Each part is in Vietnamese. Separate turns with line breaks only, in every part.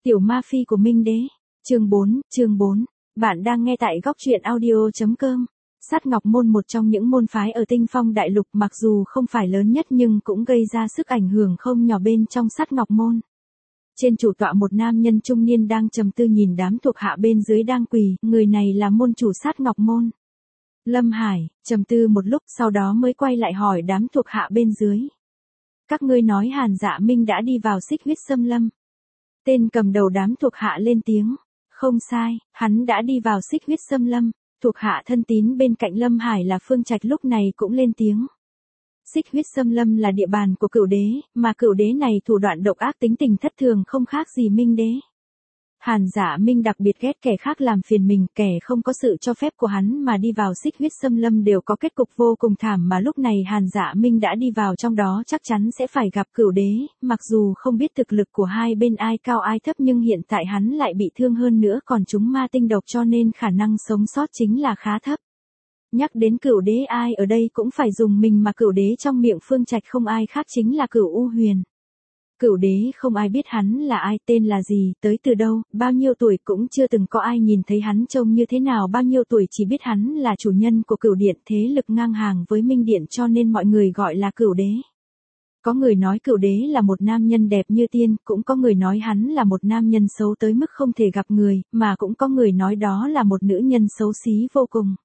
Tiểu ma phi của Minh Đế. Chương 4. Bạn đang nghe tại góc truyện audio.com. Sát Ngọc Môn, một trong những môn phái ở Tinh Phong Đại Lục, mặc dù không phải lớn nhất nhưng cũng gây ra sức ảnh hưởng không nhỏ bên trong Sát Ngọc Môn. Trên chủ tọa một nam nhân trung niên đang trầm tư nhìn đám thuộc hạ bên dưới đang quỳ, người này là môn chủ Sát Ngọc Môn. Lâm Hải, trầm tư một lúc sau đó mới quay lại hỏi đám thuộc hạ bên dưới. Các ngươi nói Hàn Dạ Minh đã đi vào Xích Huyết Xâm Lâm. Tên cầm đầu đám thuộc hạ lên tiếng. Không sai, hắn đã đi vào Xích Huyết Xâm Lâm. Thuộc hạ thân tín bên cạnh Lâm Hải là Phương Trạch lúc này cũng lên tiếng. Xích Huyết Xâm Lâm là địa bàn của Cửu Đế, mà Cửu Đế này thủ đoạn độc ác, tính tình thất thường không khác gì Minh Đế. Hàn Dạ Minh đặc biệt ghét kẻ khác làm phiền mình, kẻ không có sự cho phép của hắn mà đi vào Xích Huyết Xâm Lâm đều có kết cục vô cùng thảm, mà lúc này Hàn Dạ Minh đã đi vào trong đó chắc chắn sẽ phải gặp Cửu Đế, mặc dù không biết thực lực của hai bên ai cao ai thấp nhưng hiện tại hắn lại bị thương hơn nữa còn trúng ma tinh độc cho nên khả năng sống sót chính là khá thấp. Nhắc đến Cửu Đế ai ở đây cũng phải dùng mình, mà Cửu Đế trong miệng Phương Trạch không ai khác chính là Cửu U Huyền. Cửu Đế không ai biết hắn là ai, tên là gì, tới từ đâu, bao nhiêu tuổi cũng chưa từng có ai nhìn thấy hắn trông như thế nào, bao nhiêu tuổi chỉ biết hắn là chủ nhân của Cửu Điện, thế lực ngang hàng với Minh Điện cho nên mọi người gọi là Cửu Đế. Có người nói Cửu Đế là một nam nhân đẹp như tiên, cũng có người nói hắn là một nam nhân xấu tới mức không thể gặp người, mà cũng có người nói đó là một nữ nhân xấu xí vô cùng.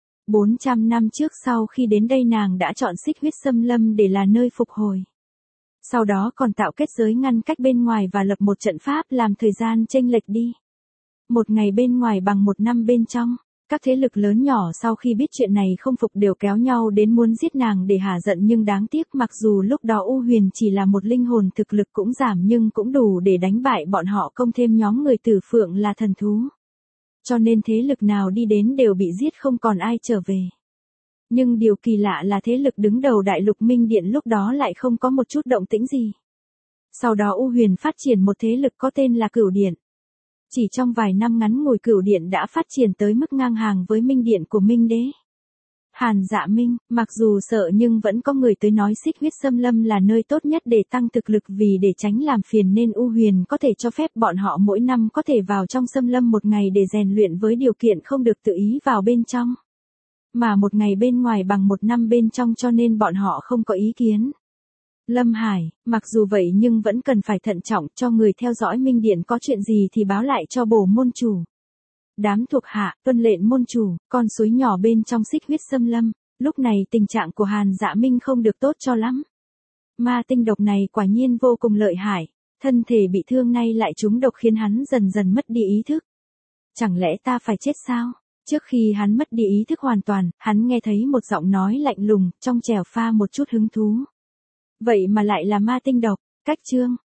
400 năm trước sau khi đến đây nàng đã chọn Xích Huyết Xâm Lâm để là nơi phục hồi. Sau đó còn tạo kết giới ngăn cách bên ngoài và lập một trận pháp làm thời gian chênh lệch đi. Một ngày bên ngoài bằng một năm bên trong. Các thế lực lớn nhỏ sau khi biết chuyện này không phục đều kéo nhau đến muốn giết nàng để hả giận, nhưng đáng tiếc mặc dù lúc đó U Huyền chỉ là một linh hồn thực lực cũng giảm nhưng cũng đủ để đánh bại bọn họ, công thêm nhóm người Tử Phượng là thần thú. Cho nên thế lực nào đi đến đều bị giết không còn ai trở về. Nhưng điều kỳ lạ là thế lực đứng đầu Đại Lục Minh Điện lúc đó lại không có một chút động tĩnh gì. Sau đó U Huyền phát triển một thế lực có tên là Cửu Điện. Chỉ trong vài năm ngắn ngủi Cửu Điện đã phát triển tới mức ngang hàng với Minh Điện của Minh Đế. Hàn Dạ Minh, mặc dù sợ nhưng vẫn có người tới nói Xích Huyết Xâm Lâm là nơi tốt nhất để tăng thực lực, vì để tránh làm phiền nên U Huyền có thể cho phép bọn họ mỗi năm có thể vào trong Xâm Lâm một ngày để rèn luyện với điều kiện không được tự ý vào bên trong. Mà một ngày bên ngoài bằng một năm bên trong cho nên bọn họ không có ý kiến. Lâm Hải, mặc dù vậy nhưng vẫn cần phải thận trọng, cho người theo dõi Minh Điện có chuyện gì thì báo lại cho bổ môn chủ. Đám thuộc hạ, tuân lệnh môn chủ, con suối nhỏ bên trong Xích Huyết Xâm Lâm. Lúc này tình trạng của Hàn Dạ Minh không được tốt cho lắm. Ma tinh độc này quả nhiên vô cùng lợi hại. Thân thể bị thương nay lại trúng độc khiến hắn dần dần mất đi ý thức. Chẳng lẽ ta phải chết sao? Trước khi hắn mất đi ý thức hoàn toàn, hắn nghe thấy một giọng nói lạnh lùng, trong trẻo pha một chút hứng thú. Vậy mà lại là ma tinh độc. Cách chương.